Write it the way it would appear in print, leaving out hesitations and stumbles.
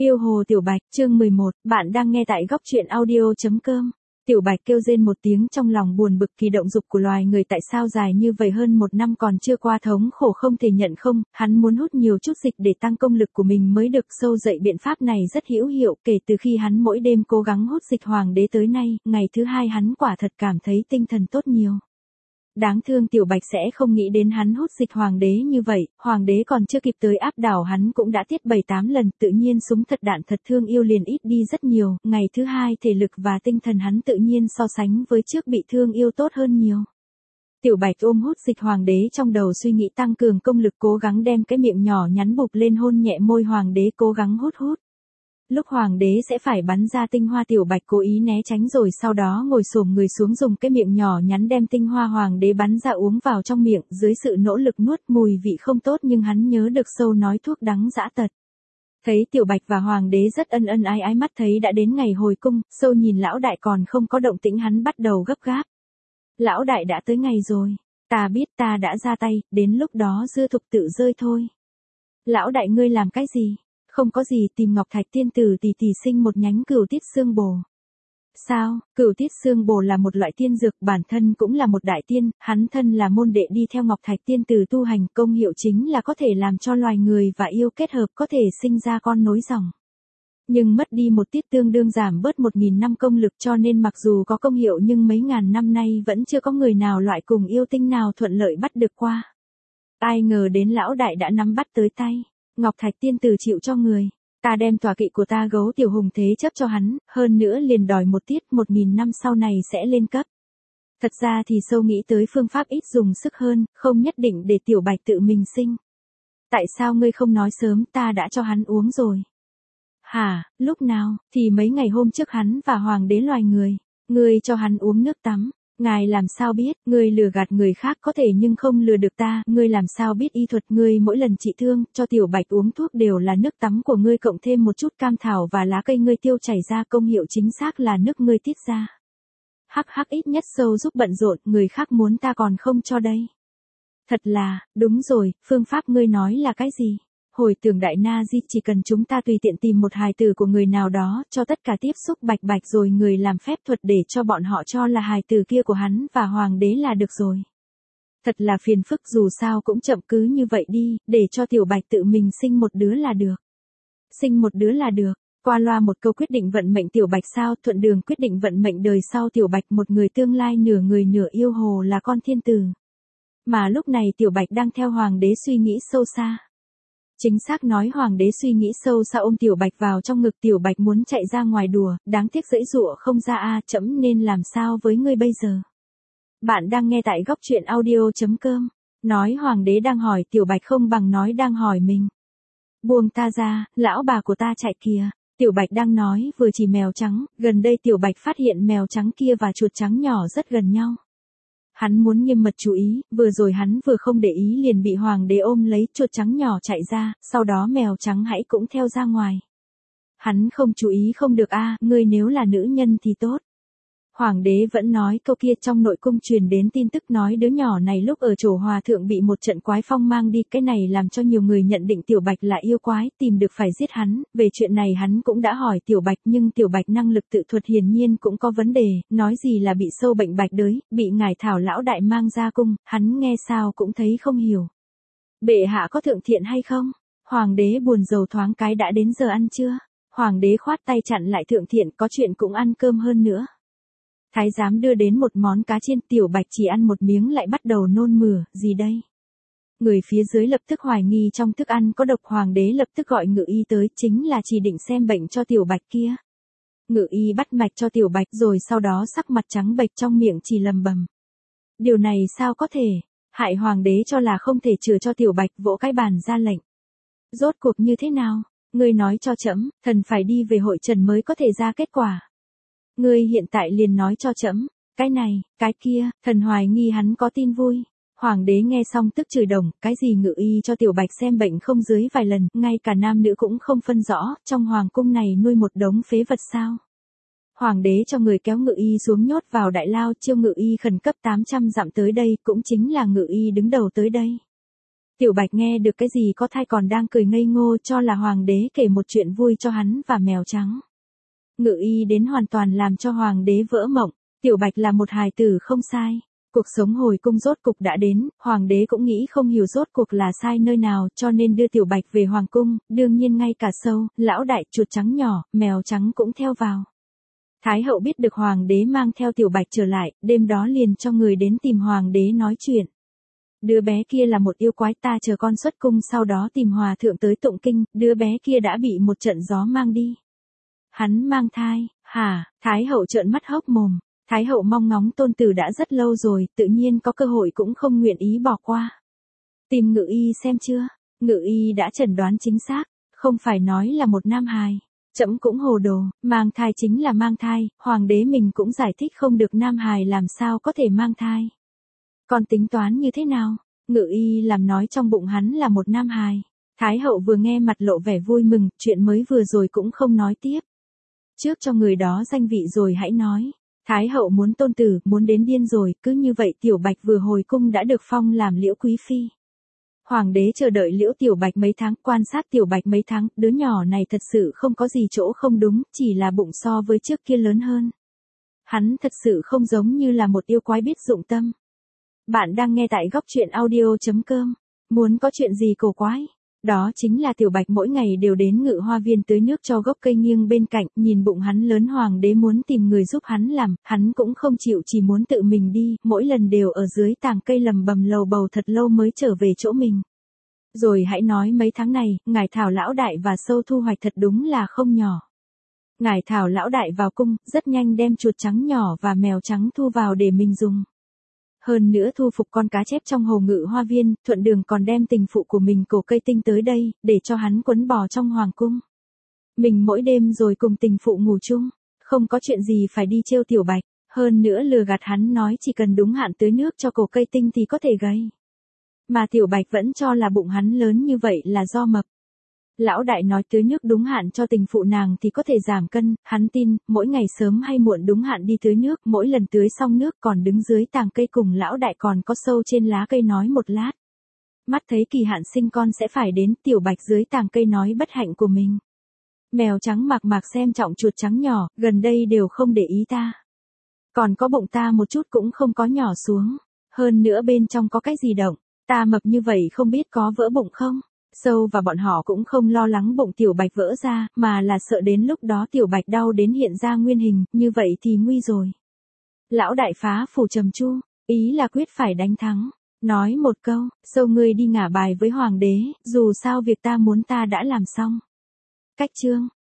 Yêu Hồ Tiểu Bạch, chương 11, bạn đang nghe tại góc truyện audio.com. Tiểu Bạch kêu rên một tiếng trong lòng buồn bực kỳ động dục của loài người tại sao dài như vậy hơn một năm còn chưa qua thống khổ không thể nhận không, hắn muốn hút nhiều chút dịch để tăng công lực của mình mới được sâu dậy biện pháp này rất hữu hiệu kể từ khi hắn mỗi đêm cố gắng hút dịch hoàng đế tới nay, ngày thứ hai hắn quả thật cảm thấy tinh thần tốt nhiều. Đáng thương Tiểu Bạch sẽ không nghĩ đến hắn hút dịch hoàng đế như vậy, hoàng đế còn chưa kịp tới áp đảo hắn cũng đã tiết 7-8 lần, tự nhiên súng thật đạn thật thương yêu liền ít đi rất nhiều, ngày thứ hai thể lực và tinh thần hắn tự nhiên so sánh với trước bị thương yêu tốt hơn nhiều. Tiểu Bạch ôm hút dịch hoàng đế trong đầu suy nghĩ tăng cường công lực cố gắng đem cái miệng nhỏ nhắn bụp lên hôn nhẹ môi hoàng đế cố gắng hút. Lúc hoàng đế sẽ phải bắn ra tinh hoa Tiểu Bạch cố ý né tránh rồi sau đó ngồi xổm người xuống dùng cái miệng nhỏ nhắn đem tinh hoa hoàng đế bắn ra uống vào trong miệng dưới sự nỗ lực nuốt mùi vị không tốt nhưng hắn nhớ được sâu nói thuốc đắng dã tật. Thấy Tiểu Bạch và hoàng đế rất ân ân ái ái mắt thấy đã đến ngày hồi cung, sâu nhìn lão đại còn không có động tĩnh hắn bắt đầu gấp gáp. Lão đại đã tới ngày rồi, ta biết ta đã ra tay, đến lúc đó dư thục tự rơi thôi. Lão đại ngươi làm cái gì? Không có gì tìm Ngọc Thạch tiên tử tỷ tỷ sinh một nhánh cửu tiết xương bồ. Sao, cửu tiết xương bồ là một loại tiên dược bản thân cũng là một đại tiên, hắn thân là môn đệ đi theo Ngọc Thạch tiên tử tu hành công hiệu chính là có thể làm cho loài người và yêu kết hợp có thể sinh ra con nối dòng. Nhưng mất đi một tiết tương đương giảm bớt 1.000 năm công lực cho nên mặc dù có công hiệu nhưng mấy ngàn năm nay vẫn chưa có người nào loại cùng yêu tinh nào thuận lợi bắt được qua. Ai ngờ đến lão đại đã nắm bắt tới tay. Ngọc Thạch tiên tử chịu cho người, ta đem tọa kỵ của ta gấu tiểu hùng thế chấp cho hắn, hơn nữa liền đòi một tiết 1.000 năm sau này sẽ lên cấp. Thật ra thì sâu nghĩ tới phương pháp ít dùng sức hơn, không nhất định để Tiểu Bạch tự mình sinh. Tại sao ngươi không nói sớm ta đã cho hắn uống rồi? Hả, lúc nào, thì mấy ngày hôm trước hắn và hoàng đế loài người, ngươi cho hắn uống nước tắm. Ngài làm sao biết, ngươi lừa gạt người khác có thể nhưng không lừa được ta, ngươi làm sao biết y thuật ngươi mỗi lần trị thương, cho Tiểu Bạch uống thuốc đều là nước tắm của ngươi cộng thêm một chút cam thảo và lá cây ngươi tiêu chảy ra công hiệu chính xác là nước ngươi tiết ra. Hắc hắc ít nhất sâu giúp bận rộn, người khác muốn ta còn không cho đây. Thật là, đúng rồi, phương pháp ngươi nói là cái gì? Hồi tưởng đại na di chỉ cần chúng ta tùy tiện tìm một hài tử của người nào đó cho tất cả tiếp xúc Bạch Bạch rồi người làm phép thuật để cho bọn họ cho là hài tử kia của hắn và hoàng đế là được rồi. Thật là phiền phức dù sao cũng chậm cứ như vậy đi, để cho Tiểu Bạch tự mình sinh một đứa là được. Sinh một đứa là được, qua loa một câu quyết định vận mệnh Tiểu Bạch sao thuận đường quyết định vận mệnh đời sau Tiểu Bạch một người tương lai nửa người nửa yêu hồ là con thiên tử. Mà lúc này Tiểu Bạch đang theo hoàng đế suy nghĩ sâu xa. Chính xác nói hoàng đế suy nghĩ sâu xa ôm Tiểu Bạch vào trong ngực Tiểu Bạch muốn chạy ra ngoài đùa, đáng tiếc giãy giụa không ra trẫm nên làm sao với ngươi bây giờ. Bạn đang nghe tại góc truyện audio.com, nói hoàng đế đang hỏi Tiểu Bạch không bằng nói đang hỏi mình. Buông ta ra, lão bà của ta chạy kìa, Tiểu Bạch đang nói vừa chỉ mèo trắng, gần đây Tiểu Bạch phát hiện mèo trắng kia và chuột trắng nhỏ rất gần nhau. Hắn muốn nghiêm mật chú ý, vừa rồi hắn vừa không để ý liền bị hoàng đế ôm lấy chuột trắng nhỏ chạy ra, sau đó mèo trắng hãy cũng theo ra ngoài. Hắn không chú ý không được ngươi nếu là nữ nhân thì tốt. Hoàng đế vẫn nói câu kia trong nội cung truyền đến tin tức nói đứa nhỏ này lúc ở chỗ hòa thượng bị một trận quái phong mang đi, cái này làm cho nhiều người nhận định Tiểu Bạch là yêu quái, tìm được phải giết hắn, về chuyện này hắn cũng đã hỏi Tiểu Bạch nhưng Tiểu Bạch năng lực tự thuật hiển nhiên cũng có vấn đề, nói gì là bị sâu bệnh bạch đới, bị ngài Thảo lão đại mang ra cung, hắn nghe sao cũng thấy không hiểu. Bệ hạ có thượng thiện hay không? Hoàng đế buồn rầu thoáng cái đã đến giờ ăn chưa? Hoàng đế khoát tay chặn lại thượng thiện có chuyện cũng ăn cơm hơn nữa. Thái giám đưa đến một món cá chiên Tiểu Bạch chỉ ăn một miếng lại bắt đầu nôn mửa, gì đây? Người phía dưới lập tức hoài nghi trong thức ăn có độc hoàng đế lập tức gọi ngự y tới chính là chỉ định xem bệnh cho Tiểu Bạch kia. Ngự y bắt mạch cho Tiểu Bạch rồi sau đó sắc mặt trắng bệch trong miệng chỉ lầm bầm. Điều này sao có thể, hại hoàng đế cho là không thể chữa cho Tiểu Bạch vỗ cái bàn ra lệnh. Rốt cuộc như thế nào? Ngươi nói cho trẫm, thần phải đi về hội trần mới có thể ra kết quả. Ngươi hiện tại liền nói cho trẫm, cái này, cái kia, thần hoài nghi hắn có tin vui. Hoàng đế nghe xong tức chửi đồng, cái gì ngự y cho Tiểu Bạch xem bệnh không dưới vài lần, ngay cả nam nữ cũng không phân rõ, trong hoàng cung này nuôi một đống phế vật sao. Hoàng đế cho người kéo ngự y xuống nhốt vào đại lao, chiêu ngự y khẩn cấp 800 dặm tới đây, cũng chính là ngự y đứng đầu tới đây. Tiểu Bạch nghe được cái gì có thai còn đang cười ngây ngô cho là hoàng đế kể một chuyện vui cho hắn và mèo trắng. Ngự y đến hoàn toàn làm cho hoàng đế vỡ mộng, Tiểu Bạch là một hài tử không sai. Cuộc sống hồi cung rốt cục đã đến, hoàng đế cũng nghĩ không hiểu rốt cuộc là sai nơi nào cho nên đưa Tiểu Bạch về hoàng cung, đương nhiên ngay cả sâu, lão đại, chuột trắng nhỏ, mèo trắng cũng theo vào. Thái hậu biết được hoàng đế mang theo Tiểu Bạch trở lại, đêm đó liền cho người đến tìm hoàng đế nói chuyện. Đứa bé kia là một yêu quái, ta chờ con xuất cung sau đó tìm hòa thượng tới tụng kinh, đứa bé kia đã bị một trận gió mang đi. Hắn mang thai, hả? Thái hậu trợn mắt hốc mồm. Thái hậu mong ngóng tôn tử đã rất lâu rồi, tự nhiên có cơ hội cũng không nguyện ý bỏ qua. Tìm ngự y xem chưa? Ngự y đã chẩn đoán chính xác, không phải nói là một nam hài. Trẫm cũng hồ đồ, mang thai chính là mang thai, hoàng đế mình cũng giải thích không được nam hài làm sao có thể mang thai. Còn tính toán như thế nào? Ngự y làm nói trong bụng hắn là một nam hài. Thái hậu vừa nghe mặt lộ vẻ vui mừng, chuyện mới vừa rồi cũng không nói tiếp. Trước cho người đó danh vị rồi hãy nói. Thái hậu muốn tôn tử, muốn đến điên rồi, cứ như vậy Tiểu Bạch vừa hồi cung đã được phong làm Liễu quý phi. Hoàng đế chờ đợi Liễu Tiểu Bạch mấy tháng, quan sát Tiểu Bạch mấy tháng, đứa nhỏ này thật sự không có gì chỗ không đúng, chỉ là bụng so với trước kia lớn hơn. Hắn thật sự không giống như là một yêu quái biết dụng tâm. Bạn đang nghe tại góc truyện audio.com. Muốn có chuyện gì cổ quái? Đó chính là Tiểu Bạch mỗi ngày đều đến Ngự Hoa Viên tưới nước cho gốc cây nghiêng bên cạnh, nhìn bụng hắn lớn hoàng đế muốn tìm người giúp hắn làm, hắn cũng không chịu, chỉ muốn tự mình đi, mỗi lần đều ở dưới tàng cây lầm bầm lầu bầu thật lâu mới trở về chỗ mình. Rồi hãy nói mấy tháng này, ngài Thảo lão đại và sâu thu hoạch thật đúng là không nhỏ. Ngài Thảo lão đại vào cung, rất nhanh đem chuột trắng nhỏ và mèo trắng thu vào để mình dùng. Hơn nữa thu phục con cá chép trong hồ Ngự Hoa Viên, thuận đường còn đem tình phụ của mình Cổ Cây Tinh tới đây, để cho hắn quấn bò trong hoàng cung. Mình mỗi đêm rồi cùng tình phụ ngủ chung, không có chuyện gì phải đi trêu Tiểu Bạch, hơn nữa lừa gạt hắn nói chỉ cần đúng hạn tưới nước cho Cổ Cây Tinh thì có thể gầy. Mà Tiểu Bạch vẫn cho là bụng hắn lớn như vậy là do mập. Lão đại nói tưới nước đúng hạn cho tình phụ nàng thì có thể giảm cân, hắn tin, mỗi ngày sớm hay muộn đúng hạn đi tưới nước, mỗi lần tưới xong nước còn đứng dưới tàng cây cùng lão đại còn có sâu trên lá cây nói một lát. Mắt thấy kỳ hạn sinh con sẽ phải đến, Tiểu Bạch dưới tàng cây nói bất hạnh của mình. Mèo trắng mạc mạc xem trọng chuột trắng nhỏ, gần đây đều không để ý ta. Còn có bụng ta một chút cũng không có nhỏ xuống, hơn nữa bên trong có cái gì động, ta mập như vậy không biết có vỡ bụng không? Sâu và bọn họ cũng không lo lắng bụng Tiểu Bạch vỡ ra, mà là sợ đến lúc đó Tiểu Bạch đau đến hiện ra nguyên hình, như vậy thì nguy rồi. Lão đại phá phủ trầm chu, ý là quyết phải đánh thắng. Nói một câu, sâu ngươi đi ngả bài với hoàng đế, dù sao việc ta muốn ta đã làm xong. Cách chương.